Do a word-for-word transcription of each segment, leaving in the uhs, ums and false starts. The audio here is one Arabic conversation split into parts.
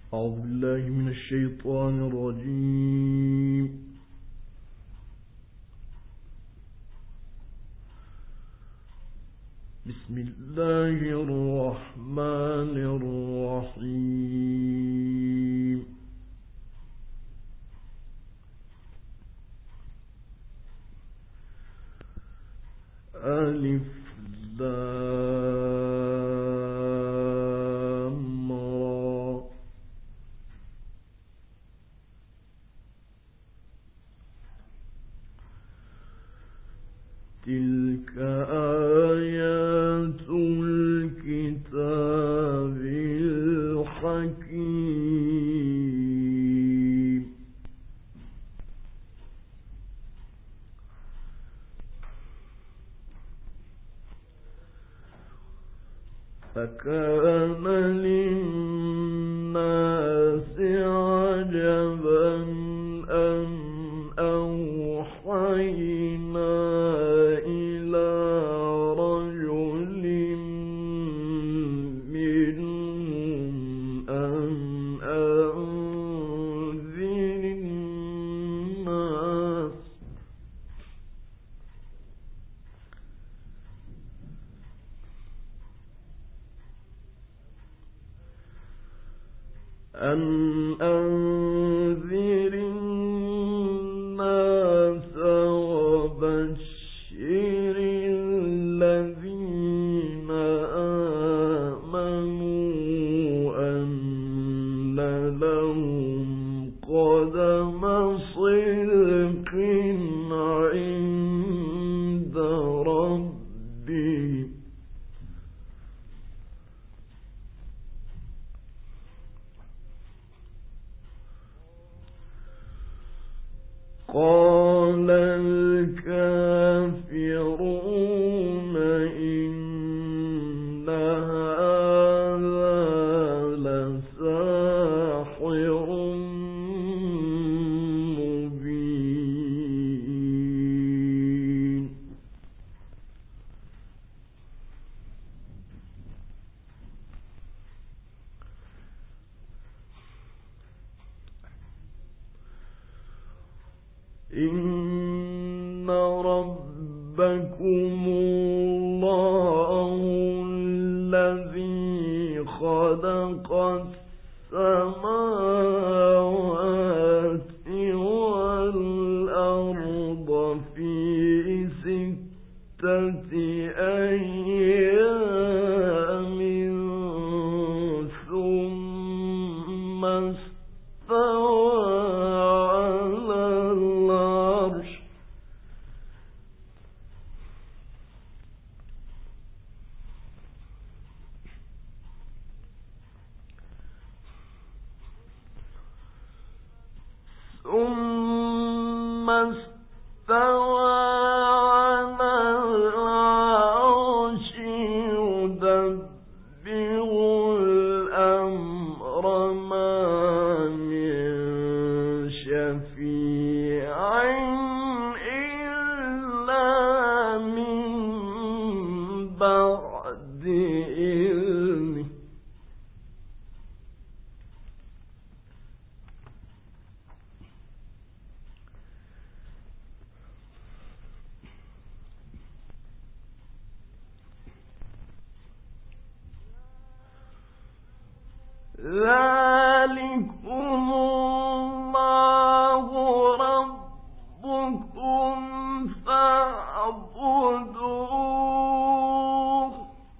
أعوذ بالله من الشيطان الرجيم. بسم الله الرحمن الرحيم. ألف لام را. تلك آيات الكتاب الحكيم. فكان للناس عجبا أن أوحينا إلى رجل منهم أن أنذر الناس أن أنذر الناس وبشر الذين آمنوا أن لهم قدم صدق عند ربهم. قال الكافرون إن هذا لساحر مبين. إن ربكم الله الذي خلق السماوات والأرض في ستة أيام ثم استوى على العرش. ثم استوى على العرش يدبر الأمر ما من شفيع إلا من بعد إذنه. ذلكم الله ربكم فاعبدوه.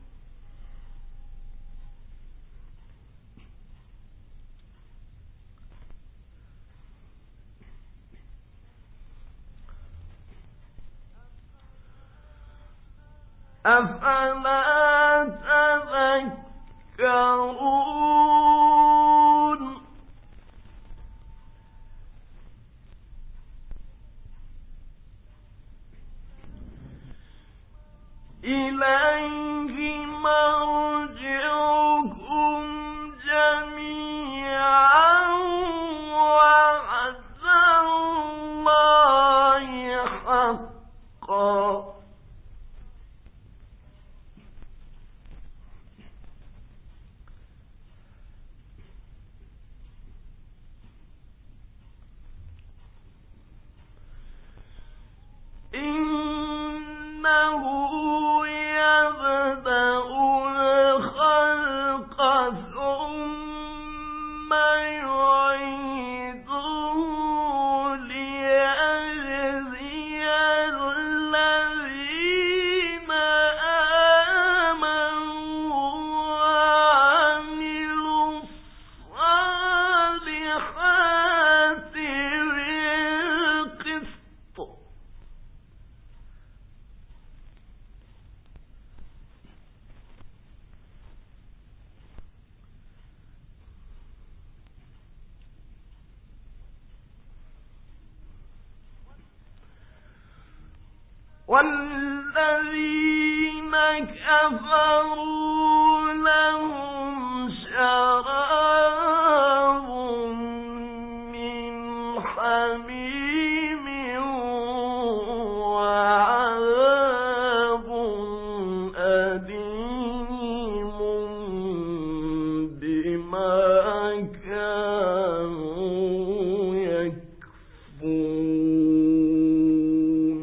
أفلا تذكرون. إليه مرجعكم جميعا وعد الله حقا. والذين كفروا لهم شراب من حميم وعذاب أليم بما كانوا يكفرون.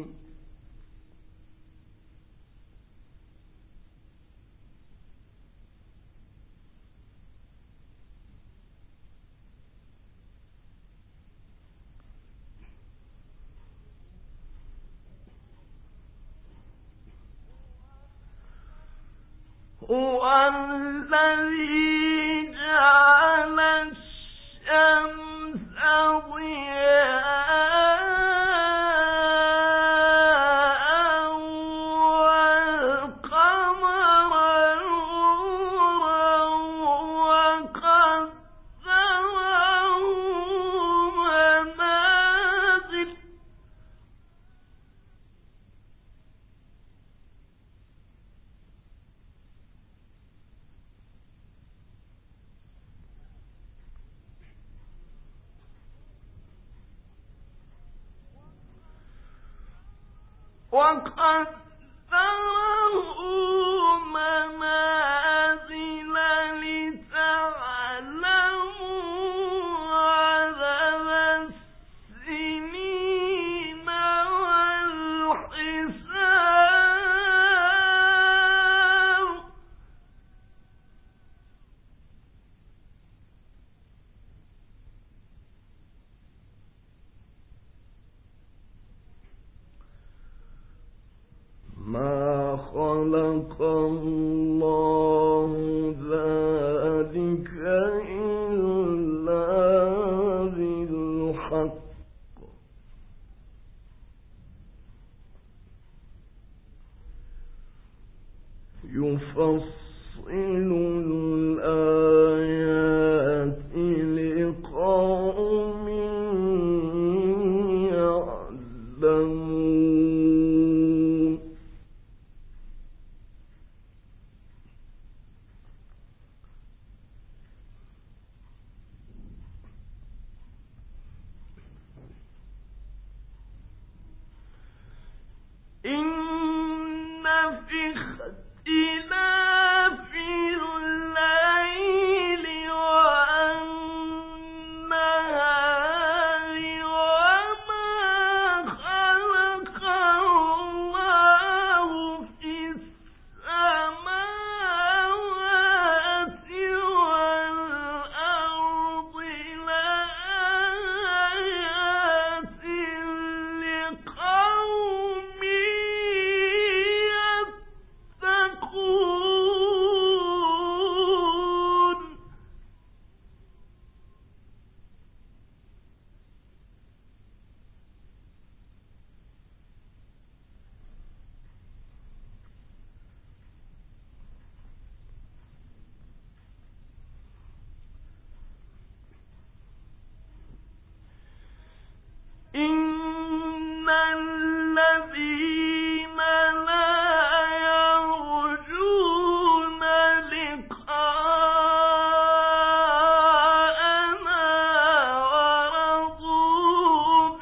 هو الذي جعل الشمس ضياء والقمر نورا وقدره منازل وقدره منازل لتعلموا عدد السنين والحساب. ما خلق الله ذلك إلا بالحق يفصل الآيات لقوم يعلمون. إن في اختلاف الليل والنهار وما خلق الله في السماوات والأرض لآيات لقوم يتقون. إن الذين لا يرجون لقاءنا ورضوا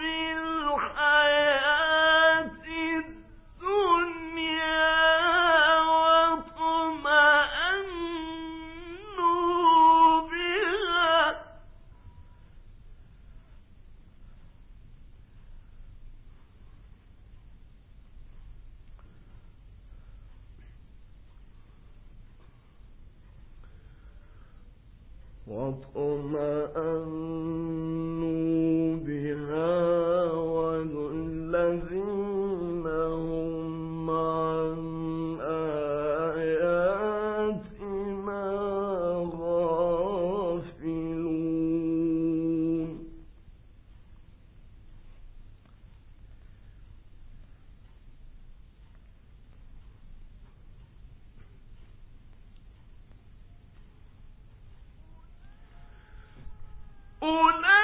بالحياة الدنيا واطمأنوا بها واطمأنوا بها والذين هم عن آياتنا غافلون. أولئك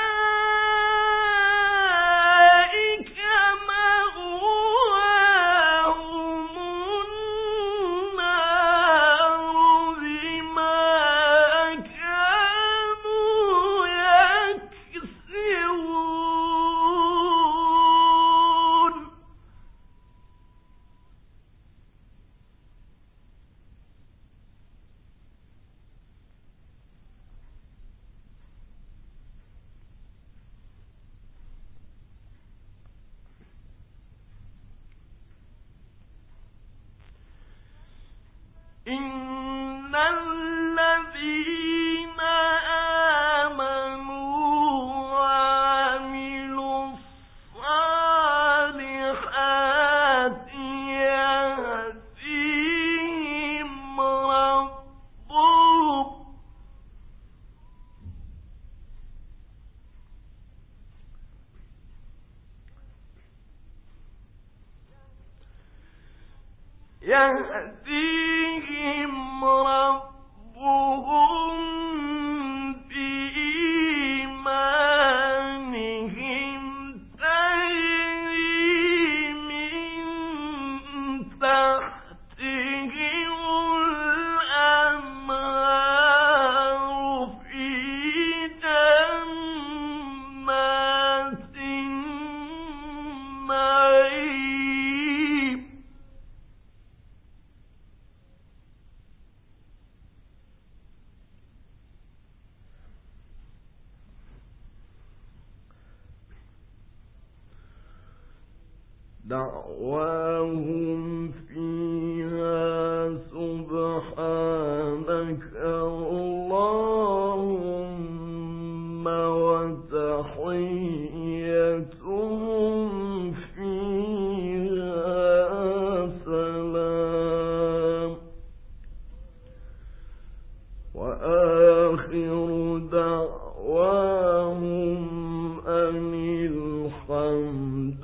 إن الذين آمنوا وعملوا الصالحات يهديهم ربهم يهديهم ربهم بإيمانهم تجري من تحتهم الأنهار في جنات النعيم دعواهم فيها سبحانك اللهم وتحيتهم فيها سلام وآخر دعواهم أن الحمد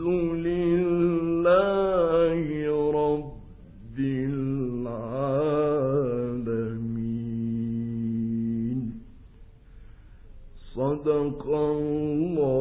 لله رب العالمين. صدق الله